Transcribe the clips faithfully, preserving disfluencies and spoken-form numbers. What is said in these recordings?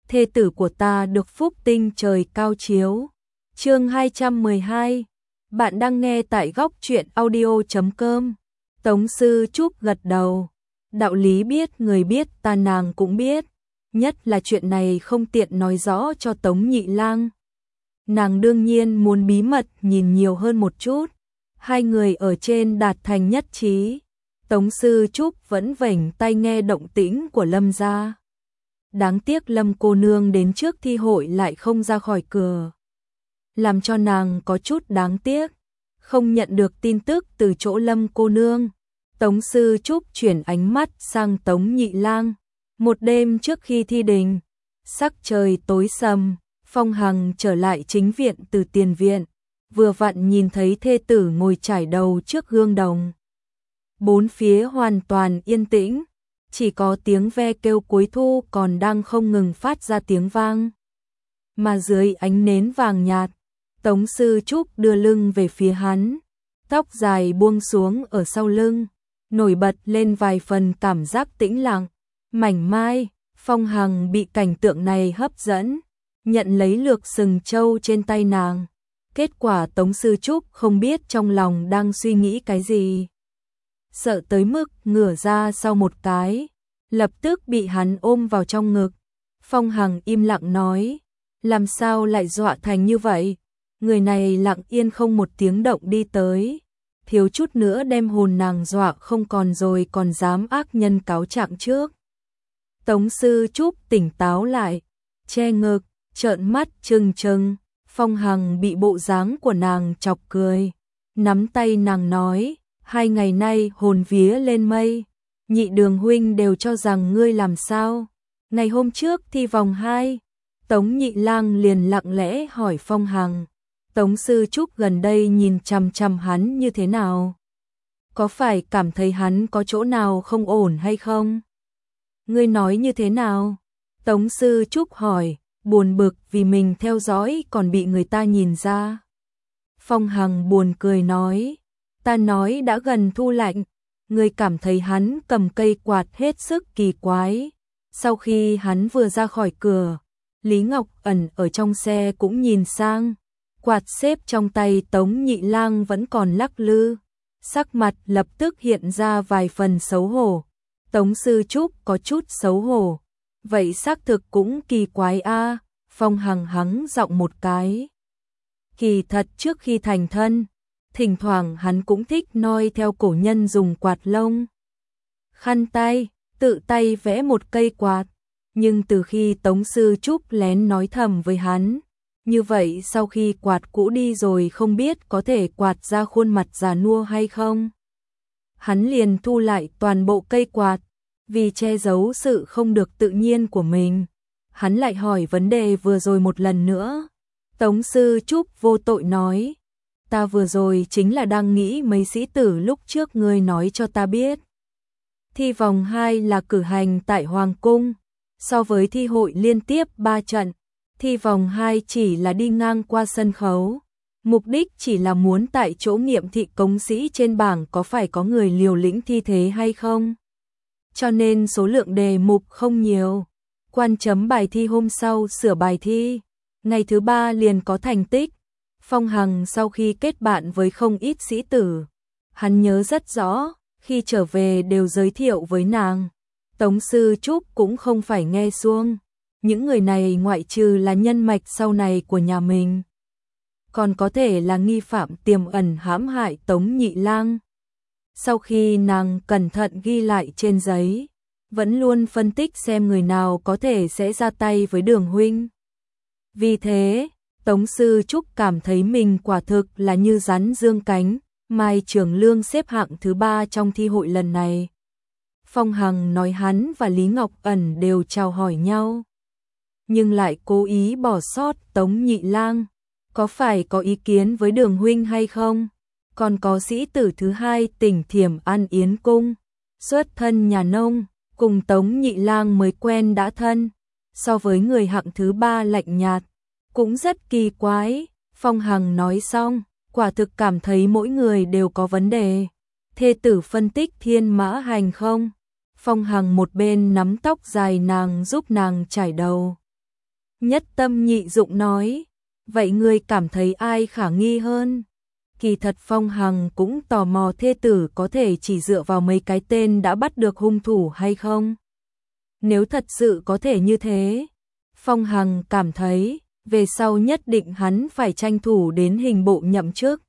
thê tử của ta được phúc tinh trời cao chiếu. Chương hai trăm mười hai. Bạn đang nghe tại góc truyện audio chấm com. Tống Sư Trúc gật đầu. Đạo lý biết người biết ta nàng cũng biết, nhất là chuyện này không tiện nói rõ cho Tống Nhị Lang. Nàng đương nhiên muốn bí mật nhìn nhiều hơn một chút. Hai người ở trên đạt thành nhất trí. Tống Sư Trúc vẫn vểnh tai nghe động tĩnh của Lâm gia. Đáng tiếc Lâm cô nương đến trước thi hội lại không ra khỏi cửa, làm cho nàng có chút đáng tiếc, không nhận được tin tức từ chỗ Lâm cô nương. Tống Sư Trúc chuyển ánh mắt sang Tống Nhị Lang. Một đêm trước khi thi đình, sắc trời tối sầm, Phong Hằng trở lại chính viện từ tiền viện, vừa vặn nhìn thấy thê tử ngồi chải đầu trước gương đồng. Bốn phía hoàn toàn yên tĩnh, chỉ có tiếng ve kêu cuối thu còn đang không ngừng phát ra tiếng vang. Mà dưới ánh nến vàng nhạt, Tống Sư Trúc đưa lưng về phía hắn, tóc dài buông xuống ở sau lưng, nổi bật lên vài phần cảm giác tĩnh lặng, mảnh mai. Phong Hằng bị cảnh tượng này hấp dẫn, nhận lấy lược sừng trâu trên tay nàng. Kết quả Tống Sư Trúc không biết trong lòng đang suy nghĩ cái gì, sợ tới mức ngửa ra sau một cái, lập tức bị hắn ôm vào trong ngực. Phong Hằng im lặng nói, làm sao lại dọa thành như vậy? Người này lặng yên không một tiếng động đi tới, thiếu chút nữa đem hồn nàng dọa không còn rồi còn dám ác nhân cáo trạng trước. Tống Sư Trúc tỉnh táo lại, che ngực, trợn mắt trừng trừng. Phong Hằng bị bộ dáng của nàng chọc cười, nắm tay nàng nói, hai ngày nay hồn vía lên mây, Nhị Đường huynh đều cho rằng ngươi làm sao. Ngày hôm trước thi vòng hai, Tống Nhị Lang liền lặng lẽ hỏi Phong Hằng, Tống Sư Trúc gần đây nhìn chằm chằm hắn như thế nào? Có phải cảm thấy hắn có chỗ nào không ổn hay không? Ngươi nói như thế nào? Tống Sư Trúc hỏi, buồn bực vì mình theo dõi còn bị người ta nhìn ra. Phong Hằng buồn cười nói, ta nói đã gần thu lạnh, ngươi cảm thấy hắn cầm cây quạt hết sức kỳ quái. Sau khi hắn vừa ra khỏi cửa, Lý Ngọc Ẩn ở trong xe cũng nhìn sang, quạt xếp trong tay Tống Nhị Lang vẫn còn lắc lư, sắc mặt lập tức hiện ra vài phần xấu hổ. Tống Sư Trúc có chút xấu hổ, vậy xác thực cũng kỳ quái a. Phong Hằng hắng giọng một cái. Kỳ thật trước khi thành thân, thỉnh thoảng hắn cũng thích noi theo cổ nhân dùng quạt lông, khăn tay, tự tay vẽ một cây quạt. Nhưng từ khi Tống Sư Trúc lén nói thầm với hắn, như vậy sau khi quạt cũ đi rồi không biết có thể quạt ra khuôn mặt già nua hay không, hắn liền thu lại toàn bộ cây quạt, vì che giấu sự không được tự nhiên của mình. Hắn lại hỏi vấn đề vừa rồi một lần nữa. Tống Sư Trúc vô tội nói, ta vừa rồi chính là đang nghĩ mấy sĩ tử lúc trước ngươi nói cho ta biết. Thi vòng hai là cử hành tại Hoàng Cung, so với thi hội liên tiếp ba trận, thi vòng hai chỉ là đi ngang qua sân khấu. Mục đích chỉ là muốn tại chỗ nghiệm thị cống sĩ trên bảng có phải có người liều lĩnh thi thế hay không. Cho nên số lượng đề mục không nhiều. Quan chấm bài thi hôm sau sửa bài thi, ngày thứ ba liền có thành tích. Phong Hằng sau khi kết bạn với không ít sĩ tử, hắn nhớ rất rõ, khi trở về đều giới thiệu với nàng. Tống Sư Trúc cũng không phải nghe suông, những người này ngoại trừ là nhân mạch sau này của nhà mình, còn có thể là nghi phạm tiềm ẩn hãm hại Tống Nhị Lang. Sau khi nàng cẩn thận ghi lại trên giấy, vẫn luôn phân tích xem người nào có thể sẽ ra tay với Đường huynh. Vì thế, Tống Sư Trúc cảm thấy mình quả thực là như rắn dương cánh. Mai Trường Lương xếp hạng thứ ba trong thi hội lần này. Phong Hằng nói hắn và Lý Ngọc Ẩn đều chào hỏi nhau, nhưng lại cố ý bỏ sót Tống Nhị Lang. Có phải có ý kiến với Đường huynh hay không? Còn có sĩ tử thứ hai Tỉnh Thiểm An Yến Cung, xuất thân nhà nông, cùng Tống Nhị Lang mới quen đã thân, so với người hạng thứ ba lạnh nhạt, cũng rất kỳ quái. Phong Hằng nói xong, quả thực cảm thấy mỗi người đều có vấn đề. Thê tử phân tích thiên mã hành không? Phong Hằng một bên nắm tóc dài nàng giúp nàng chải đầu, Nhất Tâm nhị dụng nói, vậy ngươi cảm thấy ai khả nghi hơn? Kỳ thật Phong Hằng cũng tò mò thê tử có thể chỉ dựa vào mấy cái tên đã bắt được hung thủ hay không? Nếu thật sự có thể như thế, Phong Hằng cảm thấy, về sau nhất định hắn phải tranh thủ đến hình bộ nhậm chức.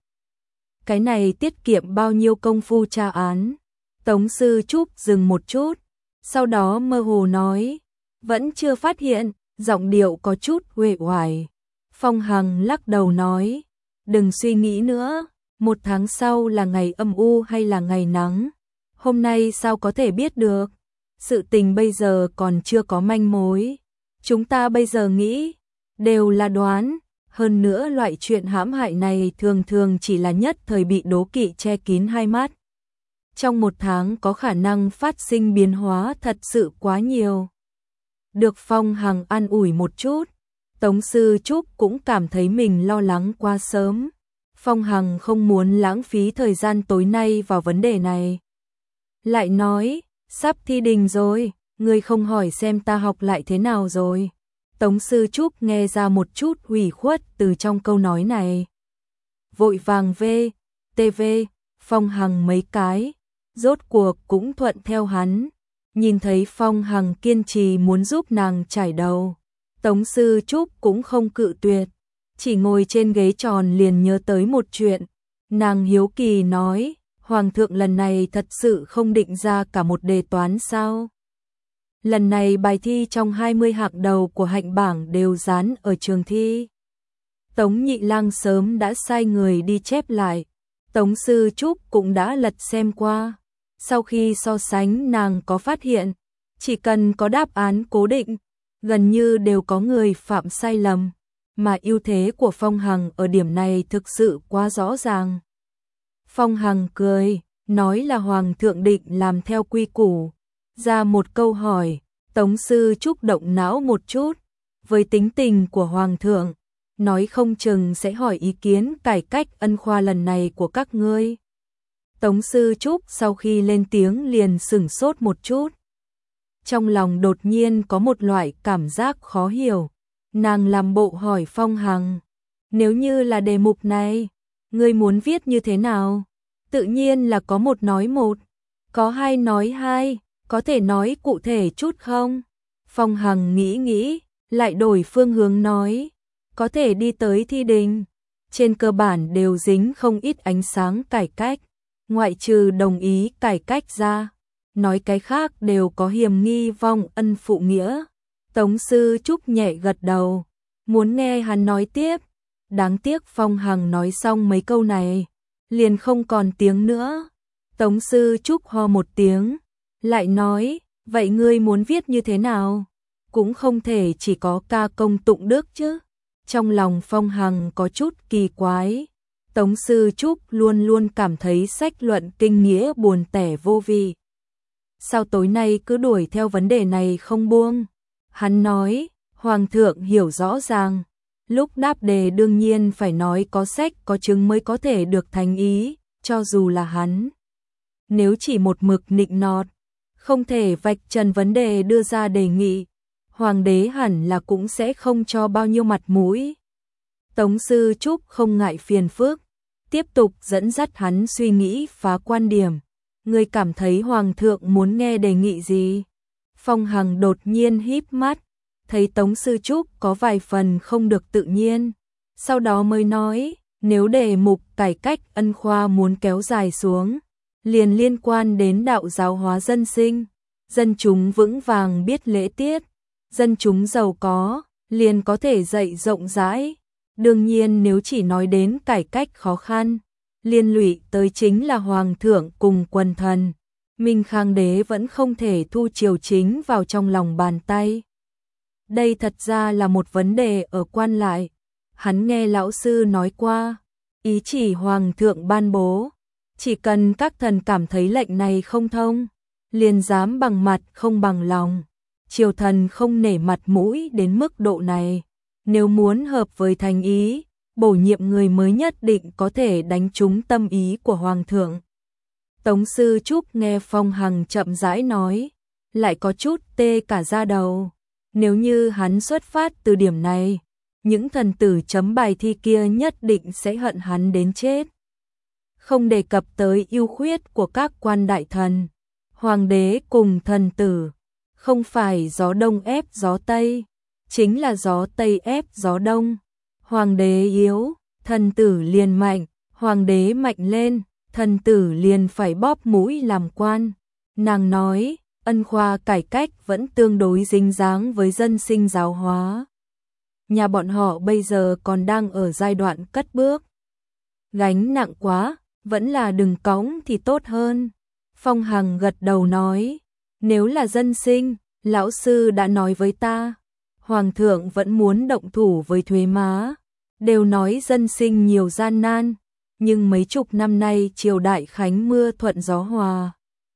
Cái này tiết kiệm bao nhiêu công phu tra án. Tống Sư Trúc dừng một chút, sau đó mơ hồ nói, vẫn chưa phát hiện, giọng điệu có chút uể oải. Phong Hằng lắc đầu nói, đừng suy nghĩ nữa, một tháng sau là ngày âm u hay là ngày nắng, hôm nay sao có thể biết được, sự tình bây giờ còn chưa có manh mối, chúng ta bây giờ nghĩ, đều là đoán, hơn nữa loại chuyện hãm hại này thường thường chỉ là nhất thời bị đố kỵ che kín hai mắt. Trong một tháng có khả năng phát sinh biến hóa thật sự quá nhiều. Được Phong Hằng an ủi một chút, Tống Sư Trúc cũng cảm thấy mình lo lắng quá sớm. Phong Hằng không muốn lãng phí thời gian tối nay vào vấn đề này. Lại nói, sắp thi đình rồi, ngươi không hỏi xem ta học lại thế nào rồi. Tống Sư Trúc nghe ra một chút ủy khuất từ trong câu nói này. Vội vàng về, tê vê, Phong Hằng mấy cái, rốt cuộc cũng thuận theo hắn. Nhìn thấy Phong Hằng kiên trì muốn giúp nàng trải đầu, Tống Sư Trúc cũng không cự tuyệt, chỉ ngồi trên ghế tròn liền nhớ tới một chuyện. Nàng hiếu kỳ nói, Hoàng thượng lần này thật sự không định ra cả một đề toán sao? Lần này bài thi trong hai mươi hạng đầu của hạnh bảng đều dán ở trường thi. Tống Nhị Lang sớm đã sai người đi chép lại, Tống Sư Trúc cũng đã lật xem qua. Sau khi so sánh nàng có phát hiện, chỉ cần có đáp án cố định, gần như đều có người phạm sai lầm, mà ưu thế của Phong Hằng ở điểm này thực sự quá rõ ràng. Phong Hằng cười, nói là Hoàng thượng định làm theo quy củ, ra một câu hỏi, Tống Sư Trúc động não một chút, với tính tình của Hoàng thượng, nói không chừng sẽ hỏi ý kiến cải cách ân khoa lần này của các ngươi. Tống Sư Trúc sau khi lên tiếng liền sửng sốt một chút. Trong lòng đột nhiên có một loại cảm giác khó hiểu. Nàng làm bộ hỏi Phong Hằng, nếu như là đề mục này, ngươi muốn viết như thế nào? Tự nhiên là có một nói một, có hai nói hai, có thể nói cụ thể chút không? Phong Hằng nghĩ nghĩ, lại đổi phương hướng nói, có thể đi tới thi đình. Trên cơ bản đều dính không ít ánh sáng cải cách, ngoại trừ đồng ý cải cách ra, nói cái khác đều có hiềm nghi vong ân phụ nghĩa. Tống Sư Trúc nhẹ gật đầu, muốn nghe hắn nói tiếp. Đáng tiếc Phong Hằng nói xong mấy câu này, liền không còn tiếng nữa. Tống Sư Trúc ho một tiếng, lại nói, vậy ngươi muốn viết như thế nào? Cũng không thể chỉ có ca công tụng đức chứ. Trong lòng Phong Hằng có chút kỳ quái. Tống Sư Trúc luôn luôn cảm thấy sách luận kinh nghĩa buồn tẻ vô vị. Sao tối nay cứ đuổi theo vấn đề này không buông? Hắn nói, Hoàng thượng hiểu rõ ràng, lúc đáp đề đương nhiên phải nói có sách có chứng mới có thể được thành ý, cho dù là hắn. Nếu chỉ một mực nịnh nọt, không thể vạch trần vấn đề đưa ra đề nghị, Hoàng đế hẳn là cũng sẽ không cho bao nhiêu mặt mũi. Tống Sư Trúc không ngại phiền phức, tiếp tục dẫn dắt hắn suy nghĩ phá quan điểm. Ngươi cảm thấy Hoàng thượng muốn nghe đề nghị gì? Phong Hằng đột nhiên híp mắt, thấy Tống Sư Trúc có vài phần không được tự nhiên. Sau đó mới nói, nếu đề mục cải cách ân khoa muốn kéo dài xuống, liền liên quan đến đạo giáo hóa dân sinh, dân chúng vững vàng biết lễ tiết, dân chúng giàu có, liền có thể dạy rộng rãi. Đương nhiên nếu chỉ nói đến cải cách khó khăn, liên lụy tới chính là Hoàng thượng cùng quần thần. Minh Khang đế vẫn không thể thu triều chính vào trong lòng bàn tay. Đây thật ra là một vấn đề ở quan lại. Hắn nghe lão sư nói qua, ý chỉ Hoàng thượng ban bố, chỉ cần các thần cảm thấy lệnh này không thông, liền dám bằng mặt không bằng lòng. Triều thần không nể mặt mũi đến mức độ này. Nếu muốn hợp với thành ý, bổ nhiệm người mới nhất định có thể đánh trúng tâm ý của Hoàng thượng. Tống Sư Trúc nghe Phong Hằng chậm rãi nói, lại có chút tê cả da đầu. Nếu như hắn xuất phát từ điểm này, những thần tử chấm bài thi kia nhất định sẽ hận hắn đến chết. Không đề cập tới ưu khuyết của các quan đại thần, hoàng đế cùng thần tử, không phải gió đông ép gió tây, chính là gió tây ép gió đông. Hoàng đế yếu, thần tử liền mạnh, hoàng đế mạnh lên, thần tử liền phải bóp mũi làm quan. Nàng nói, ân khoa cải cách vẫn tương đối dính dáng với dân sinh giáo hóa. Nhà bọn họ bây giờ còn đang ở giai đoạn cất bước. Gánh nặng quá, vẫn là đừng cõng thì tốt hơn. Phong Hằng gật đầu nói, nếu là dân sinh, lão sư đã nói với ta, hoàng thượng vẫn muốn động thủ với thuế má, đều nói dân sinh nhiều gian nan, nhưng mấy chục năm nay triều đại khánh mưa thuận gió hòa.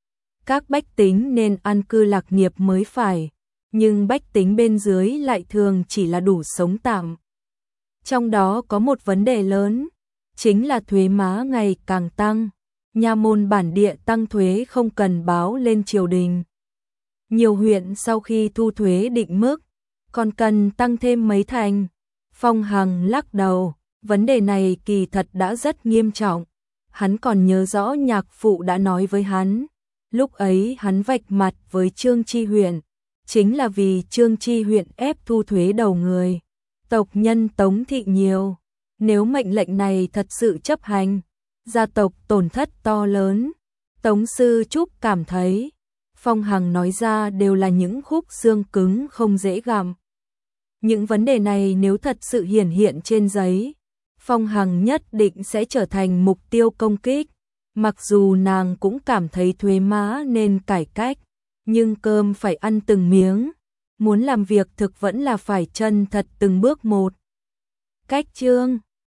Các bách tính nên an cư lạc nghiệp mới phải, nhưng bách tính bên dưới lại thường chỉ là đủ sống tạm. Trong đó có một vấn đề lớn, chính là thuế má ngày càng tăng, nha môn bản địa tăng thuế không cần báo lên triều đình. Nhiều huyện sau khi thu thuế định mức, còn cần tăng thêm mấy thành. Phong Hằng lắc đầu, vấn đề này kỳ thật đã rất nghiêm trọng. Hắn còn nhớ rõ nhạc phụ đã nói với hắn, lúc ấy hắn vạch mặt với Trương Chi huyện, chính là vì Trương Chi huyện ép thu thuế đầu người. Tộc nhân Tống thị nhiều, nếu mệnh lệnh này thật sự chấp hành, gia tộc tổn thất to lớn. Tống Sư Trúc cảm thấy, Phong Hằng nói ra đều là những khúc xương cứng không dễ gặm. Những vấn đề này nếu thật sự hiển hiện trên giấy, Phong Hằng nhất định sẽ trở thành mục tiêu công kích. Mặc dù nàng cũng cảm thấy thuế má nên cải cách, nhưng cơm phải ăn từng miếng, muốn làm việc thực vẫn là phải chân thật từng bước một. Cách chương